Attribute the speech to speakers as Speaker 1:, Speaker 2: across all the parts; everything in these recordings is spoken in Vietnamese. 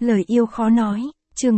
Speaker 1: Lời yêu khó nói, chương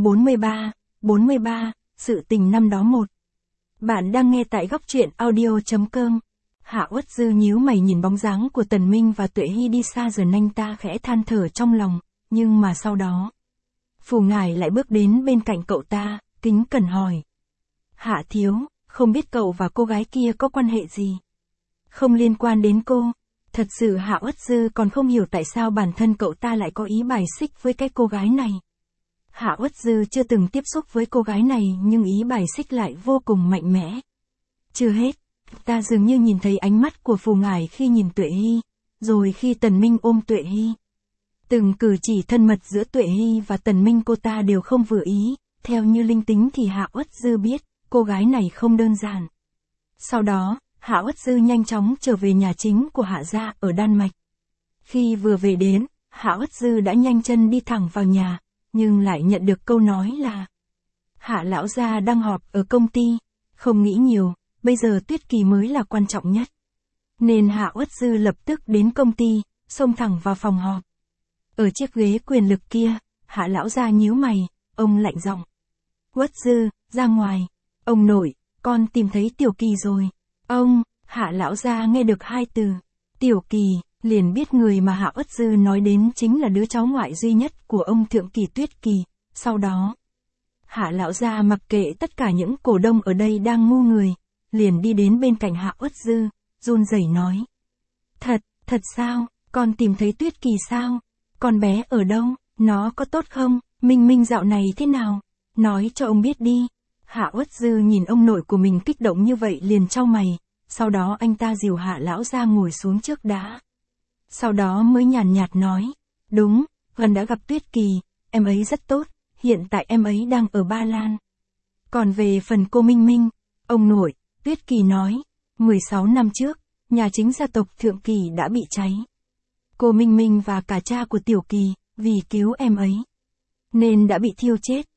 Speaker 1: 43, sự tình năm đó một. Bạn đang nghe tại góc truyện audio.com. Hạ Uất Dư nhíu mày nhìn bóng dáng của Tần Minh và Tuệ Hy đi xa rồi anh ta khẽ than thở trong lòng, nhưng mà sau đó, Phù Ngải lại bước đến bên cạnh cậu ta, kính cẩn hỏi. Hạ thiếu, không biết cậu và cô gái kia có quan hệ gì? Không liên quan đến cô. Thật sự Hạ Uất Dư còn không hiểu tại sao bản thân cậu ta lại có ý bài xích với cái cô gái này. Hạ Uất Dư chưa từng tiếp xúc với cô gái này nhưng ý bài xích lại vô cùng mạnh mẽ. Chưa hết, ta dường như nhìn thấy ánh mắt của Phù Ngải khi nhìn Tuệ Hy, rồi khi Tần Minh ôm Tuệ Hy. Từng cử chỉ thân mật giữa Tuệ Hy và Tần Minh cô ta đều không vừa ý, theo như linh tính thì Hạ Uất Dư biết, cô gái này không đơn giản. Sau đó, Hạ Uất Dư nhanh chóng trở về nhà chính của Hạ gia ở Đan Mạch. Khi vừa về đến, Hạ Uất Dư đã nhanh chân đi thẳng vào nhà, nhưng lại nhận được câu nói là Hạ lão gia đang họp ở công ty, không nghĩ nhiều, bây giờ Tuyết Kỳ mới là quan trọng nhất. Nên Hạ Uất Dư lập tức đến công ty, xông thẳng vào phòng họp. Ở chiếc ghế quyền lực kia, Hạ lão gia nhíu mày, ông lạnh giọng. Uất Dư, ra ngoài. Ông nội, con tìm thấy Tiểu Kỳ rồi. Ông, Hạ lão gia nghe được hai từ Tiểu Kỳ, liền biết người mà Hạ Uất Dư nói đến chính là đứa cháu ngoại duy nhất của ông Thượng Kỳ Tuyết Kỳ. Sau đó, Hạ lão gia mặc kệ tất cả những cổ đông ở đây đang ngu người, liền đi đến bên cạnh Hạ Uất Dư, run rẩy nói. Thật sao, con tìm thấy Tuyết Kỳ sao? Con bé ở đâu, nó có tốt không, Minh Minh dạo này thế nào? Nói cho ông biết đi. Hạ Uất Dư nhìn ông nội của mình kích động như vậy liền chau mày, sau đó anh ta dìu Hạ lão gia ngồi xuống trước đá. Sau đó mới nhàn nhạt nói, đúng, gần đã gặp Tuyết Kỳ, em ấy rất tốt, hiện tại em ấy đang ở Ba Lan. Còn về phần cô Minh Minh, ông nội, Tuyết Kỳ nói, 16 năm trước, nhà chính gia tộc Thượng Kỳ đã bị cháy. Cô Minh Minh và cả cha của Tiểu Kỳ, vì cứu em ấy, nên đã bị thiêu chết.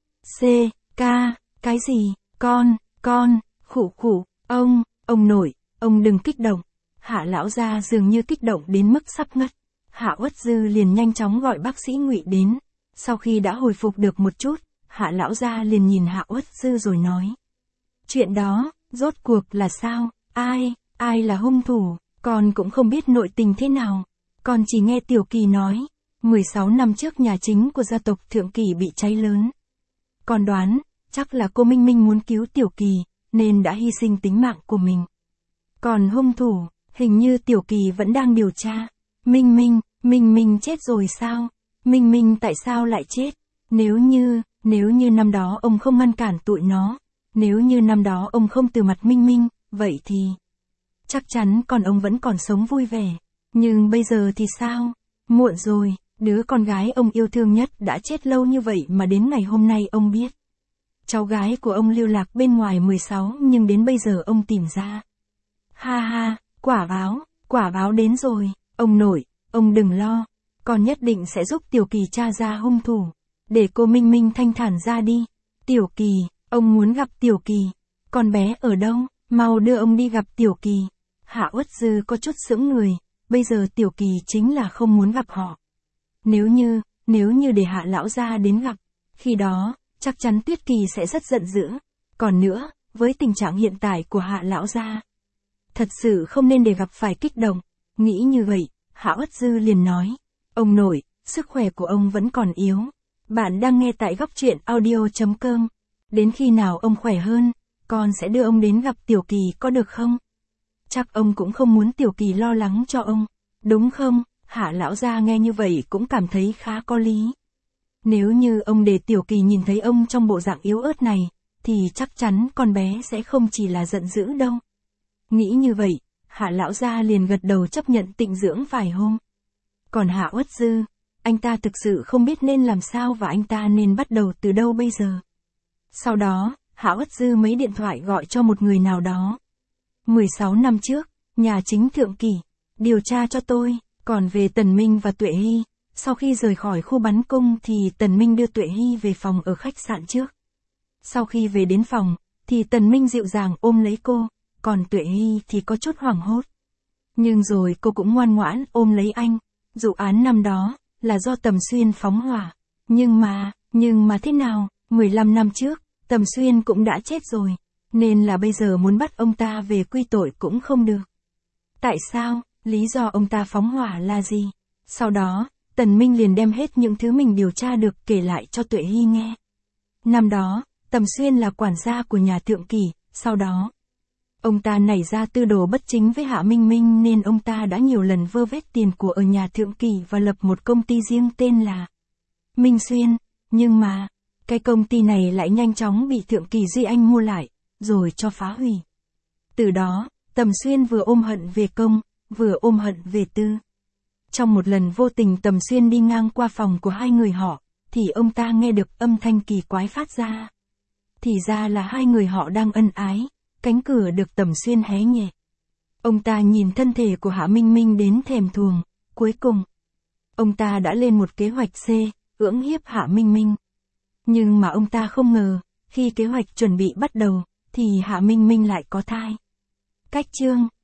Speaker 1: Cái gì, con, khụ, ông nội, ông đừng kích động. Hạ lão gia dường như kích động đến mức sắp ngất. Hạ Uất Dư liền nhanh chóng gọi bác sĩ Ngụy đến. Sau khi đã hồi phục được một chút, Hạ lão gia liền nhìn Hạ Uất Dư rồi nói. Chuyện đó, rốt cuộc là sao, ai là hung thủ, con cũng không biết nội tình thế nào. Con chỉ nghe Tiểu Kỳ nói, 16 năm trước nhà chính của gia tộc Thượng Kỳ bị cháy lớn. Con đoán, chắc là cô Minh Minh muốn cứu Tiểu Kỳ, nên đã hy sinh tính mạng của mình. Còn hung thủ, hình như Tiểu Kỳ vẫn đang điều tra. Minh Minh chết rồi sao? Minh Minh tại sao lại chết? Nếu như năm đó ông không ngăn cản tụi nó, nếu như năm đó ông không từ mặt Minh Minh, vậy thì chắc chắn con ông vẫn còn sống vui vẻ. Nhưng bây giờ thì sao? Muộn rồi, đứa con gái ông yêu thương nhất đã chết lâu như vậy mà đến ngày hôm nay ông biết. Cháu gái của ông lưu lạc bên ngoài 16 nhưng đến bây giờ ông tìm ra. Ha, quả báo đến rồi, ông nội, ông đừng lo, con nhất định sẽ giúp Tiểu Kỳ tra ra hung thủ, để cô Minh Minh thanh thản ra đi. Tiểu Kỳ, ông muốn gặp Tiểu Kỳ, con bé ở đâu, mau đưa ông đi gặp Tiểu Kỳ. Hạ Uất Dư có chút sững người, bây giờ Tiểu Kỳ chính là không muốn gặp họ. Nếu như để Hạ lão gia đến gặp, khi đó, chắc chắn Tuyết Kỳ sẽ rất giận dữ. Còn nữa, với tình trạng hiện tại của Hạ lão gia, thật sự không nên để gặp phải kích động. Nghĩ như vậy, Hạ Uất Dư liền nói, ông nội, sức khỏe của ông vẫn còn yếu. Bạn đang nghe tại góc truyện audio.com. Đến khi nào ông khỏe hơn, con sẽ đưa ông đến gặp Tiểu Kỳ có được không? Chắc ông cũng không muốn Tiểu Kỳ lo lắng cho ông, đúng không? Hạ lão gia nghe như vậy cũng cảm thấy khá có lý. Nếu như ông để Tiểu Kỳ nhìn thấy ông trong bộ dạng yếu ớt này, thì chắc chắn con bé sẽ không chỉ là giận dữ đâu. Nghĩ như vậy, Hạ lão gia liền gật đầu chấp nhận tịnh dưỡng vài hôm. Còn Hạ Uất Dư, anh ta thực sự không biết nên làm sao và anh ta nên bắt đầu từ đâu bây giờ. Sau đó, Hạ Uất Dư mấy điện thoại gọi cho một người nào đó. 16 năm trước, nhà chính Thượng Kỳ, điều tra cho tôi. Còn về Tần Minh và Tuệ Hy, sau khi rời khỏi khu bắn cung thì Tần Minh đưa Tuệ Hy về phòng ở khách sạn trước. Sau khi về đến phòng, thì Tần Minh dịu dàng ôm lấy cô, còn Tuệ Hy thì có chút hoảng hốt. Nhưng rồi cô cũng ngoan ngoãn ôm lấy anh. Vụ án năm đó là do Tầm Xuyên phóng hỏa, Nhưng mà thế nào, 15 năm trước, Tầm Xuyên cũng đã chết rồi, nên là bây giờ muốn bắt ông ta về quy tội cũng không được. Tại sao, lý do ông ta phóng hỏa là gì? Sau đó, Tần Minh liền đem hết những thứ mình điều tra được kể lại cho Tuệ Hy nghe. Năm đó, Tầm Xuyên là quản gia của nhà Thượng Kỳ, sau đó, ông ta nảy ra tư đồ bất chính với Hạ Minh Minh nên ông ta đã nhiều lần vơ vét tiền của ở nhà Thượng Kỳ và lập một công ty riêng tên là Minh Xuyên, nhưng mà, cái công ty này lại nhanh chóng bị Thượng Kỳ Duy Anh mua lại, rồi cho phá hủy. Từ đó, Tầm Xuyên vừa ôm hận về công, vừa ôm hận về tư. Trong một lần vô tình Tầm Xuyên đi ngang qua phòng của hai người họ, thì ông ta nghe được âm thanh kỳ quái phát ra. Thì ra là hai người họ đang ân ái, cánh cửa được Tầm Xuyên hé nhẹ. Ông ta nhìn thân thể của Hạ Minh Minh đến thèm thuồng, cuối cùng, ông ta đã lên một kế hoạch cưỡng hiếp Hạ Minh Minh. Nhưng mà ông ta không ngờ, khi kế hoạch chuẩn bị bắt đầu, thì Hạ Minh Minh lại có thai. Cách chương